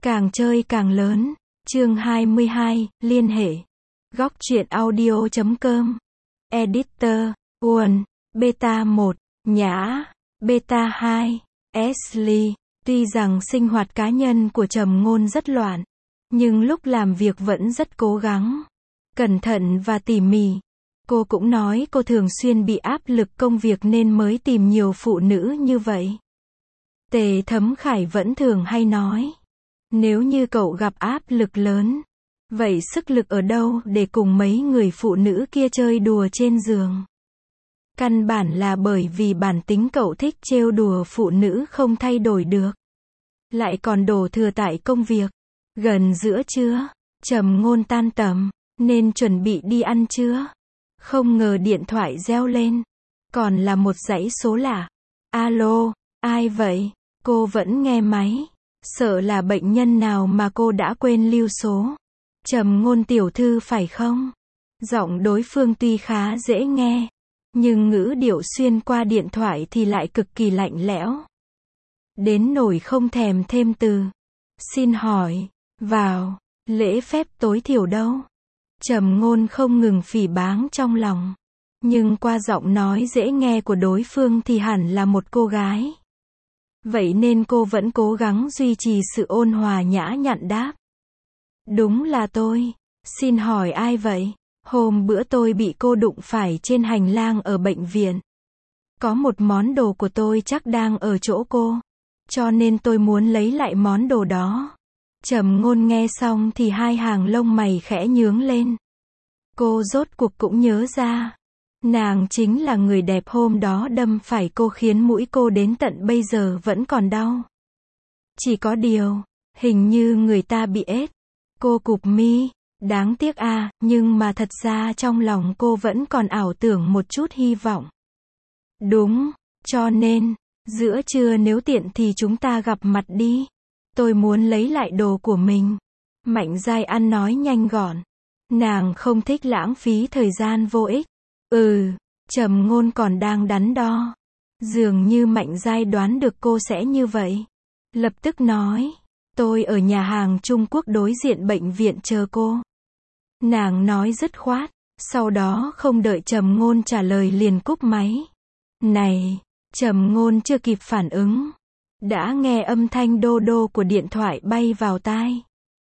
Càng chơi càng lớn. Chương 22, liên hệ. Góc truyện audio.com. Editor, Uẩn, Beta 1, Nhã, Beta 2, Ashley. Tuy rằng sinh hoạt cá nhân của Trầm Ngôn rất loạn, nhưng lúc làm việc vẫn rất cố gắng, cẩn thận và tỉ mỉ. Cô cũng nói cô thường xuyên bị áp lực công việc nên mới tìm nhiều phụ nữ như vậy. Tề Thấm Khải vẫn thường hay nói, nếu như cậu gặp áp lực lớn, vậy sức lực ở đâu để cùng mấy người phụ nữ kia chơi đùa trên giường? Căn bản là bởi vì bản tính cậu thích trêu đùa phụ nữ không thay đổi được. Lại còn đổ thừa tại công việc. Gần giữa trưa, Trầm Ngôn tan tầm, nên chuẩn bị đi ăn trưa. Không ngờ điện thoại reo lên. Còn là một dãy số lạ. Alo, ai vậy? Cô vẫn nghe máy. Sợ là bệnh nhân nào mà cô đã quên lưu số. Trầm Ngôn tiểu thư phải không? Giọng đối phương tuy khá dễ nghe, nhưng ngữ điệu xuyên qua điện thoại thì lại cực kỳ lạnh lẽo. Đến nỗi không thèm thêm từ. Xin hỏi, vào, lễ phép tối thiểu đâu? Trầm Ngôn không ngừng phỉ báng trong lòng. Nhưng qua giọng nói dễ nghe của đối phương thì hẳn là một cô gái. Vậy nên cô vẫn cố gắng duy trì sự ôn hòa nhã nhặn đáp. Đúng là tôi. Xin hỏi ai vậy? Hôm bữa tôi bị cô đụng phải trên hành lang ở bệnh viện. Có một món đồ của tôi chắc đang ở chỗ cô. Cho nên tôi muốn lấy lại món đồ đó. Trầm Ngôn nghe xong thì hai hàng lông mày khẽ nhướng lên. Cô rốt cuộc cũng nhớ ra. Nàng chính là người đẹp hôm đó đâm phải cô khiến mũi cô đến tận bây giờ vẫn còn đau. Chỉ có điều, hình như người ta bị ết. Cô cụp mi, đáng tiếc à, nhưng mà thật ra trong lòng cô vẫn còn ảo tưởng một chút hy vọng. Đúng, cho nên, giữa trưa nếu tiện thì chúng ta gặp mặt đi. Tôi muốn lấy lại đồ của mình. Mạnh Giai ăn nói nhanh gọn. Nàng không thích lãng phí thời gian vô ích. Trầm Ngôn còn đang đắn đo. Dường như Mạnh Giai đoán được cô sẽ như vậy. Lập tức nói, tôi ở nhà hàng Trung Quốc đối diện bệnh viện chờ cô. Nàng nói dứt khoát, sau đó không đợi Trầm Ngôn trả lời liền cúp máy. Này, Trầm Ngôn chưa kịp phản ứng, đã nghe âm thanh đô đô của điện thoại bay vào tai.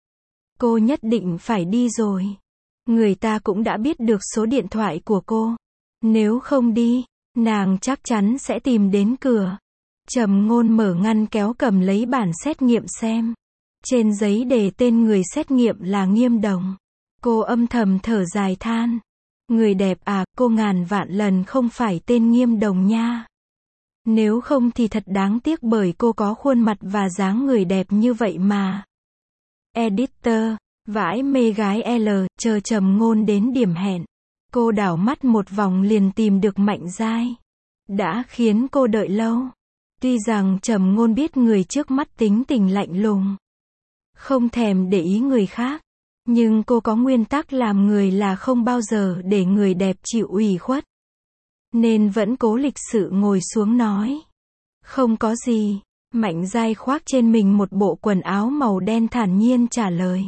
Cô nhất định phải đi rồi. Người ta cũng đã biết được số điện thoại của cô. Nếu không đi, nàng chắc chắn sẽ tìm đến cửa. Trầm Ngôn mở ngăn kéo cầm lấy bản xét nghiệm xem. Trên giấy đề tên người xét nghiệm là Nghiêm Đồng. Cô âm thầm thở dài than. Người đẹp à, cô ngàn vạn lần không phải tên Nghiêm Đồng nha. Nếu không thì thật đáng tiếc bởi cô có khuôn mặt và dáng người đẹp như vậy mà. Editor, vãi mê gái L, chờ Trầm Ngôn đến điểm hẹn. Cô đảo mắt một vòng liền tìm được Mạnh Giai. Đã khiến cô đợi lâu. Tuy rằng Trầm Ngôn biết người trước mắt tính tình lạnh lùng, không thèm để ý người khác. Nhưng cô có nguyên tắc làm người là không bao giờ để người đẹp chịu ủy khuất. Nên vẫn cố lịch sự ngồi xuống nói. Không có gì. Mạnh Giai khoác trên mình một bộ quần áo màu đen thản nhiên trả lời.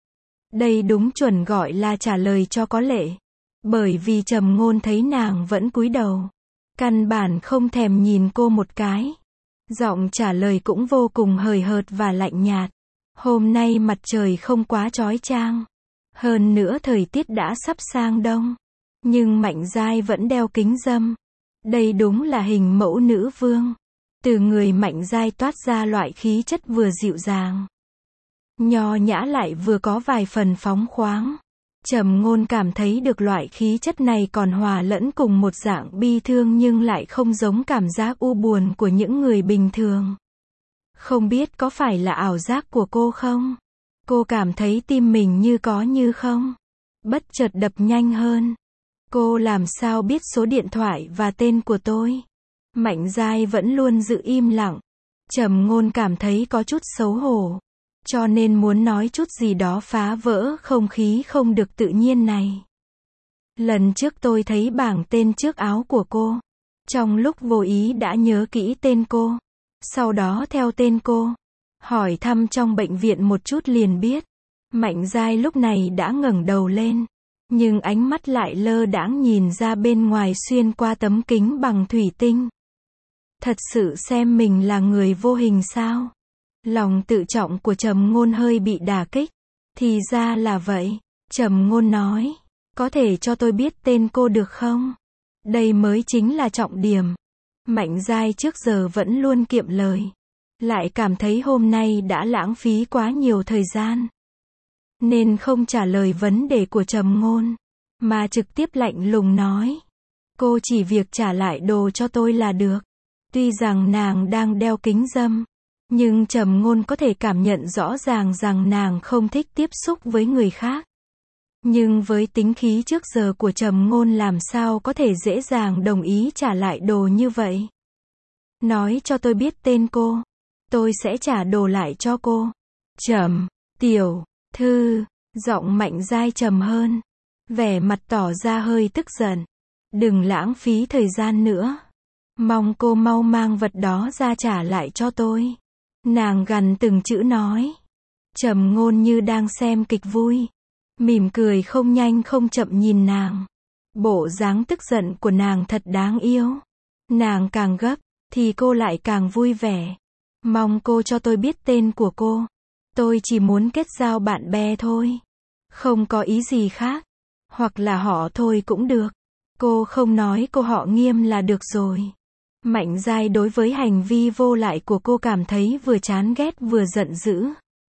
Đây đúng chuẩn gọi là trả lời cho có lệ. Bởi vì Trầm Ngôn thấy nàng vẫn cúi đầu. Căn bản không thèm nhìn cô một cái. Giọng trả lời cũng vô cùng hời hợt và lạnh nhạt. Hôm nay mặt trời không quá chói chang. Hơn nữa thời tiết đã sắp sang đông. Nhưng Mạnh Giai vẫn đeo kính râm. Đây đúng là hình mẫu nữ vương. Từ người Mạnh Giai toát ra loại khí chất vừa dịu dàng, nho nhã lại vừa có vài phần phóng khoáng. Trầm Ngôn cảm thấy được loại khí chất này còn hòa lẫn cùng một dạng bi thương nhưng lại không giống cảm giác u buồn của những người bình thường. Không biết có phải là ảo giác của cô không? Cô cảm thấy tim mình như có như không. Bất chợt đập nhanh hơn. Cô làm sao biết số điện thoại và tên của tôi? Mạnh Giai vẫn luôn giữ im lặng. Trầm Ngôn cảm thấy có chút xấu hổ. Cho nên muốn nói chút gì đó phá vỡ không khí không được tự nhiên này. Lần trước tôi thấy bảng tên trước áo của cô. Trong lúc vô ý đã nhớ kỹ tên cô. Sau đó theo tên cô Hỏi thăm trong bệnh viện một chút liền biết. Mạnh Giai lúc này đã ngẩng đầu lên. Nhưng ánh mắt lại lơ đãng nhìn ra bên ngoài xuyên qua tấm kính bằng thủy tinh. Thật sự xem mình là người vô hình sao? Lòng tự trọng của Trầm Ngôn hơi bị đả kích. Thì ra là vậy. Trầm Ngôn nói. Có thể cho tôi biết tên cô được không? Đây mới chính là trọng điểm. Mạnh Giai trước giờ vẫn luôn kiệm lời. Lại cảm thấy hôm nay đã lãng phí quá nhiều thời gian. Nên không trả lời vấn đề của Trầm Ngôn. Mà trực tiếp lạnh lùng nói. Cô chỉ việc trả lại đồ cho tôi là được. Tuy rằng nàng đang đeo kính râm. Nhưng Trầm Ngôn có thể cảm nhận rõ ràng rằng nàng không thích tiếp xúc với người khác. Nhưng với tính khí trước giờ của Trầm Ngôn làm sao có thể dễ dàng đồng ý trả lại đồ như vậy. Nói cho tôi biết tên cô. Tôi sẽ trả đồ lại cho cô. Trầm, tiểu thư, giọng Mạnh Giai trầm hơn. Vẻ mặt tỏ ra hơi tức giận. Đừng lãng phí thời gian nữa. Mong cô mau mang vật đó ra trả lại cho tôi. Nàng gằn từng chữ nói. Trầm Ngôn như đang xem kịch vui. Mỉm cười không nhanh không chậm nhìn nàng. Bộ dáng tức giận của nàng thật đáng yêu. Nàng càng gấp, thì cô lại càng vui vẻ. Mong cô cho tôi biết tên của cô. Tôi chỉ muốn kết giao bạn bè thôi. Không có ý gì khác. Hoặc là họ thôi cũng được. Cô không nói cô họ Nghiêm là được rồi. Mạnh Giai đối với hành vi vô lại của cô cảm thấy vừa chán ghét vừa giận dữ.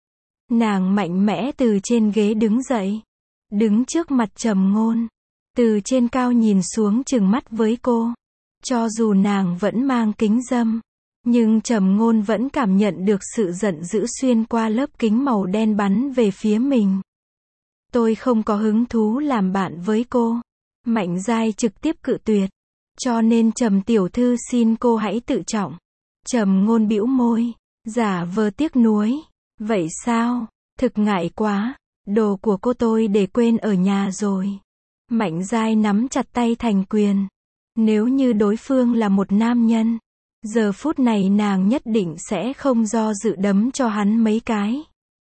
Nàng mạnh mẽ từ trên ghế đứng dậy. Đứng trước mặt Trầm Ngôn. Từ trên cao nhìn xuống trừng mắt với cô. Cho dù nàng vẫn mang kính râm. Nhưng Trầm Ngôn vẫn cảm nhận được sự giận dữ xuyên qua lớp kính màu đen bắn về phía mình. Tôi không có hứng thú làm bạn với cô. Mạnh Giai trực tiếp cự tuyệt. Cho nên Trầm tiểu thư xin cô hãy tự trọng. Trầm Ngôn bĩu môi. Giả vờ tiếc nuối. Vậy sao? Thực ngại quá. Đồ của cô tôi để quên ở nhà rồi. Mạnh Giai nắm chặt tay thành quyền. Nếu như đối phương là một nam nhân. Giờ phút này nàng nhất định sẽ không do dự đấm cho hắn mấy cái.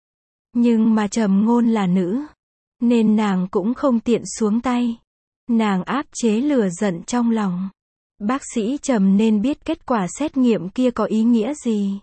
Nhưng mà Trầm Ngôn là nữ. Nên nàng cũng không tiện xuống tay. Nàng áp chế lửa giận trong lòng. Bác sĩ Trầm nên biết kết quả xét nghiệm kia có ý nghĩa gì.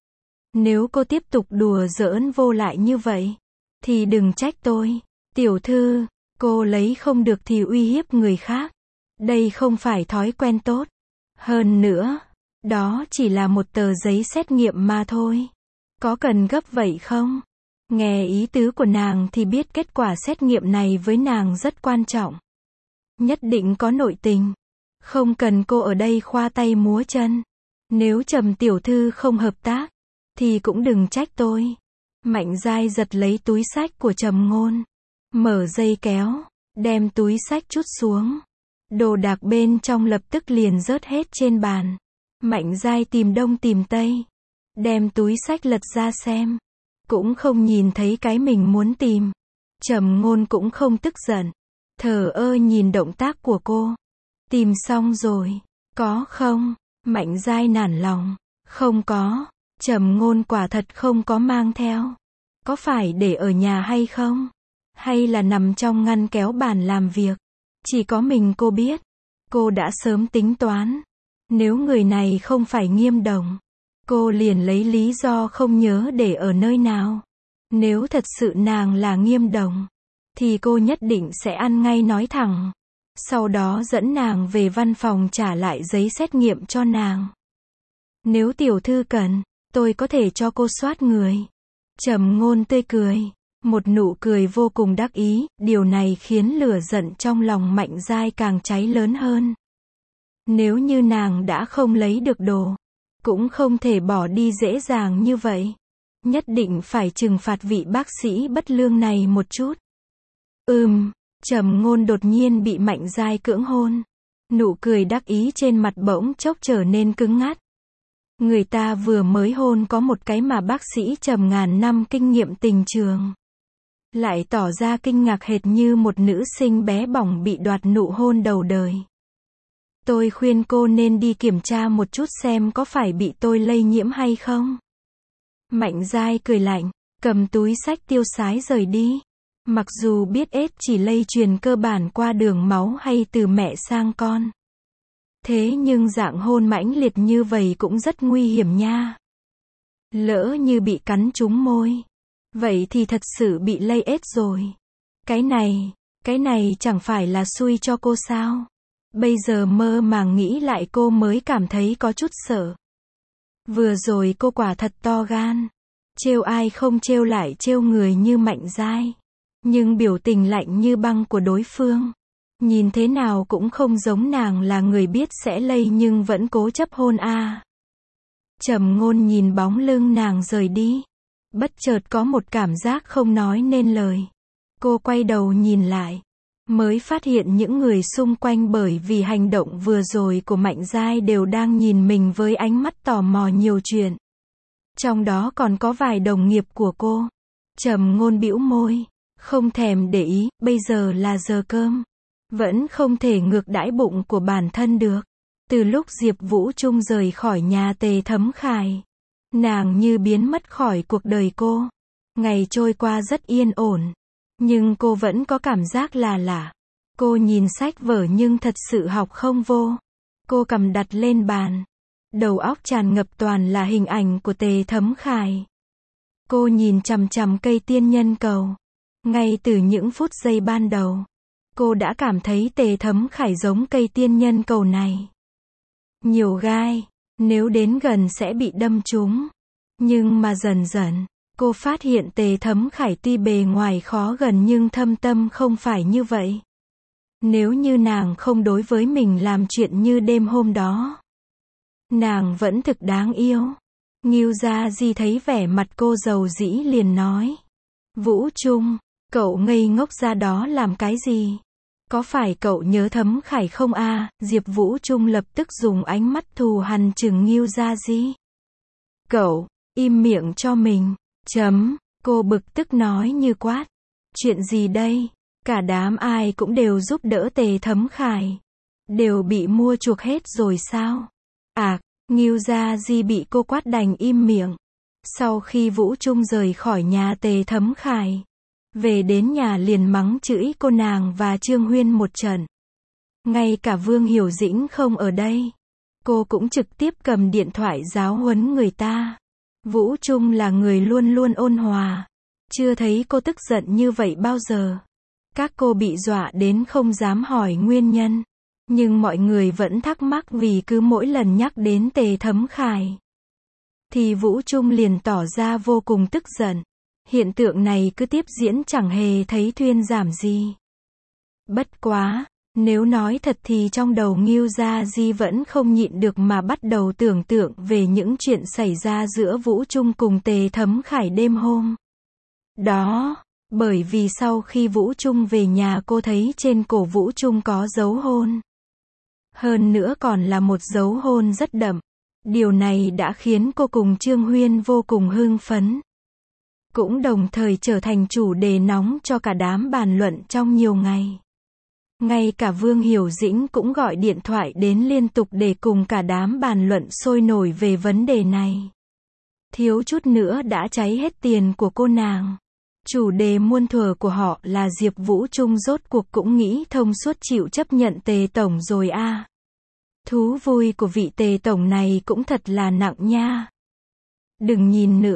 Nếu cô tiếp tục đùa giỡn vô lại như vậy, thì đừng trách tôi. Tiểu thư, cô lấy không được thì uy hiếp người khác. Đây không phải thói quen tốt. Hơn nữa, đó chỉ là một tờ giấy xét nghiệm mà thôi. Có cần gấp vậy không? Nghe ý tứ của nàng thì biết kết quả xét nghiệm này với nàng rất quan trọng. Nhất định có nội tình. Không cần cô ở đây khoa tay múa chân. Nếu Trầm tiểu thư không hợp tác, thì cũng đừng trách tôi. Mạnh Giai giật lấy túi xách của Trầm Ngôn. Mở dây kéo. Đem túi xách trút xuống. Đồ đạc bên trong lập tức liền rớt hết trên bàn. Mạnh Giai tìm đông tìm tây. Đem túi xách lật ra xem. Cũng không nhìn thấy cái mình muốn tìm. Trầm Ngôn cũng không tức giận. Thờ ơ nhìn động tác của cô. Tìm xong rồi. Có không? Mạnh Giai nản lòng. Không có. Trầm Ngôn quả thật không có mang theo. Có phải để ở nhà hay không? Hay là nằm trong ngăn kéo bàn làm việc? Chỉ có mình cô biết. Cô đã sớm tính toán. Nếu người này không phải Nghiêm Đồng, cô liền lấy lý do không nhớ để ở nơi nào. Nếu thật sự nàng là Nghiêm Đồng, thì cô nhất định sẽ ăn ngay nói thẳng. Sau đó dẫn nàng về văn phòng trả lại giấy xét nghiệm cho nàng. Nếu tiểu thư cần, tôi có thể cho cô soát người. Trầm Ngôn tươi cười. Một nụ cười vô cùng đắc ý. Điều này khiến lửa giận trong lòng Mạnh Giai càng cháy lớn hơn. Nếu như nàng đã không lấy được đồ, cũng không thể bỏ đi dễ dàng như vậy. Nhất định phải trừng phạt vị bác sĩ bất lương này một chút. Trầm Ngôn đột nhiên bị Mạnh Giai cưỡng hôn. Nụ cười đắc ý trên mặt bỗng chốc trở nên cứng ngắt. Người ta vừa mới hôn có một cái mà bác sĩ Trầm ngàn năm kinh nghiệm tình trường. Lại tỏ ra kinh ngạc hệt như một nữ sinh bé bỏng bị đoạt nụ hôn đầu đời. Tôi khuyên cô nên đi kiểm tra một chút xem có phải bị tôi lây nhiễm hay không. Mạnh Giai cười lạnh, cầm túi xách tiêu sái rời đi. Mặc dù biết AIDS chỉ lây truyền cơ bản qua đường máu hay từ mẹ sang con. Thế nhưng dạng hôn mãnh liệt như vậy cũng rất nguy hiểm nha. Lỡ như bị cắn trúng môi, vậy thì thật sự bị lây AIDS rồi. Cái này chẳng phải là xui cho cô sao? Bây giờ mơ màng nghĩ lại cô mới cảm thấy có chút sợ. Vừa rồi cô quả thật to gan. Trêu ai không trêu lại trêu người như Mạnh Giai. Nhưng biểu tình lạnh như băng của đối phương. Nhìn thế nào cũng không giống nàng là người biết sẽ lây nhưng vẫn cố chấp hôn a. Trầm Ngôn nhìn bóng lưng nàng rời đi. Bất chợt có một cảm giác không nói nên lời. Cô quay đầu nhìn lại. Mới phát hiện những người xung quanh bởi vì hành động vừa rồi của Mạnh Giai đều đang nhìn mình với ánh mắt tò mò nhiều chuyện. Trong đó còn có vài đồng nghiệp của cô. Trầm Ngôn bĩu môi. Không thèm để ý, bây giờ là giờ cơm. Vẫn không thể ngược đãi bụng của bản thân được. Từ lúc Diệp Vũ Trung rời khỏi nhà Tề Thấm Khải, nàng như biến mất khỏi cuộc đời cô. Ngày trôi qua rất yên ổn. Nhưng cô vẫn có cảm giác là lạ. Cô nhìn sách vở nhưng thật sự học không vô. Cô cầm đặt lên bàn. Đầu óc tràn ngập toàn là hình ảnh của Tề Thấm Khải. Cô nhìn chằm chằm cây tiên nhân cầu. Ngay từ những phút giây ban đầu, cô đã cảm thấy Tề Thấm Khải giống cây tiên nhân cầu này. Nhiều gai, nếu đến gần sẽ bị đâm trúng. Nhưng mà dần dần, cô phát hiện Tề Thấm Khải tuy bề ngoài khó gần nhưng thâm tâm không phải như vậy. Nếu như nàng không đối với mình làm chuyện như đêm hôm đó, nàng vẫn thực đáng yêu. Ngưu Gia Di thấy vẻ mặt cô dầu dĩ liền nói. Vũ Trung, cậu ngây ngốc ra đó làm cái gì? Có phải cậu nhớ Thấm Khải không a? Diệp Vũ Trung lập tức dùng ánh mắt thù hằn trừng Ngưu Gia Di. Cậu, im miệng cho mình. Cô bực tức nói như quát. Chuyện gì đây? Cả đám ai cũng đều giúp đỡ Tề Thấm Khải. Đều bị mua chuộc hết rồi sao? Ngưu Gia Di bị cô quát đành im miệng. Sau khi Vũ Trung rời khỏi nhà Tề Thấm Khải, về đến nhà liền mắng chửi cô nàng và Trương Huyên một trận. Ngay cả Vương Hiểu Dĩnh không ở đây, cô cũng trực tiếp cầm điện thoại giáo huấn người ta. Vũ Trung là người luôn luôn ôn hòa. Chưa thấy cô tức giận như vậy bao giờ. Các cô bị dọa đến không dám hỏi nguyên nhân. Nhưng mọi người vẫn thắc mắc vì cứ mỗi lần nhắc đến Tề Thấm Khải, thì Vũ Trung liền tỏ ra vô cùng tức giận. Hiện tượng này cứ tiếp diễn chẳng hề thấy thuyên giảm gì. Bất quá, nếu nói thật thì trong đầu Ngưu Gia Di vẫn không nhịn được mà bắt đầu tưởng tượng về những chuyện xảy ra giữa Vũ Trung cùng Tề Thấm Khải đêm hôm đó. Bởi vì sau khi Vũ Trung về nhà cô thấy trên cổ Vũ Trung có dấu hôn. Hơn nữa còn là một dấu hôn rất đậm. Điều này đã khiến cô cùng Trương Huyên vô cùng hưng phấn. Cũng đồng thời trở thành chủ đề nóng cho cả đám bàn luận trong nhiều ngày. Ngay cả Vương Hiểu Dĩnh cũng gọi điện thoại đến liên tục để cùng cả đám bàn luận sôi nổi về vấn đề này. Thiếu chút nữa đã cháy hết tiền của cô nàng. Chủ đề muôn thuở của họ là Diệp Vũ Trung rốt cuộc cũng nghĩ thông suốt chịu chấp nhận Tề Tổng rồi a. Thú vui của vị Tề Tổng này cũng thật là nặng nha. Đừng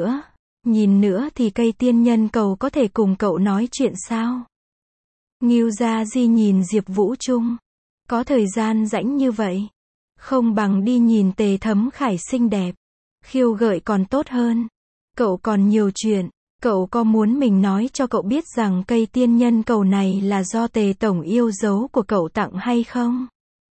nhìn nữa thì cây tiên nhân cầu có thể cùng cậu nói chuyện sao? Ngưu Gia Di nhìn Diệp Vũ Trung. Có thời gian rảnh như vậy, không bằng đi nhìn Tề Thấm Khải xinh đẹp, khiêu gợi còn tốt hơn. Cậu còn nhiều chuyện. Cậu có muốn mình nói cho cậu biết rằng cây tiên nhân cầu này là do Tề Tổng yêu dấu của cậu tặng hay không?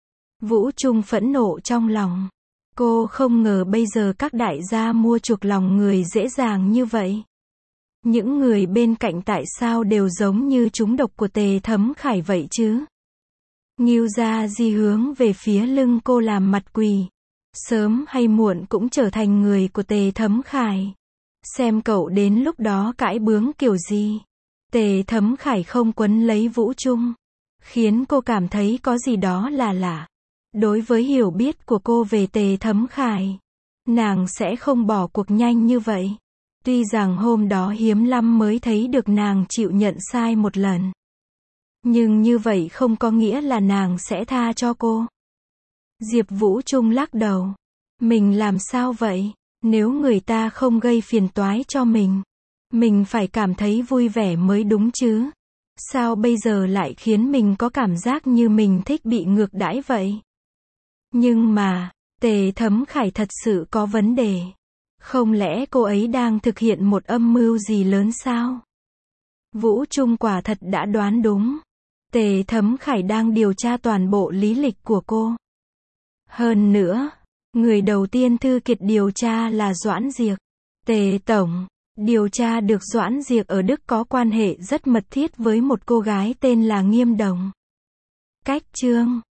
Vũ Trung phẫn nộ trong lòng. Cô không ngờ bây giờ các đại gia mua chuộc lòng người dễ dàng như vậy. Những người bên cạnh tại sao đều giống như trúng độc của Tề Thấm Khải vậy chứ? Ngưu Gia Di hướng về phía lưng cô làm mặt quỳ. Sớm hay muộn cũng trở thành người của Tề Thấm Khải. Xem cậu đến lúc đó cãi bướng kiểu gì. Tề Thấm Khải không quấn lấy Vũ Trung, khiến cô cảm thấy có gì đó là lạ. Đối với hiểu biết của cô về Tề Thấm Khải, nàng sẽ không bỏ cuộc nhanh như vậy. Tuy rằng hôm đó hiếm lắm mới thấy được nàng chịu nhận sai một lần. Nhưng như vậy không có nghĩa là nàng sẽ tha cho cô. Diệp Vũ Trung lắc đầu. Mình làm sao vậy? Nếu người ta không gây phiền toái cho mình phải cảm thấy vui vẻ mới đúng chứ. Sao bây giờ lại khiến mình có cảm giác như mình thích bị ngược đãi vậy? Nhưng mà, Tề Thấm Khải thật sự có vấn đề. Không lẽ cô ấy đang thực hiện một âm mưu gì lớn sao? Vũ Trung quả thật đã đoán đúng. Tề Thấm Khải đang điều tra toàn bộ lý lịch của cô. Hơn nữa, người đầu tiên Thư Kiệt điều tra là Doãn Diệc. Tề Tổng điều tra được Doãn Diệc ở Đức có quan hệ rất mật thiết với một cô gái tên là Nghiêm Đồng. Cách chương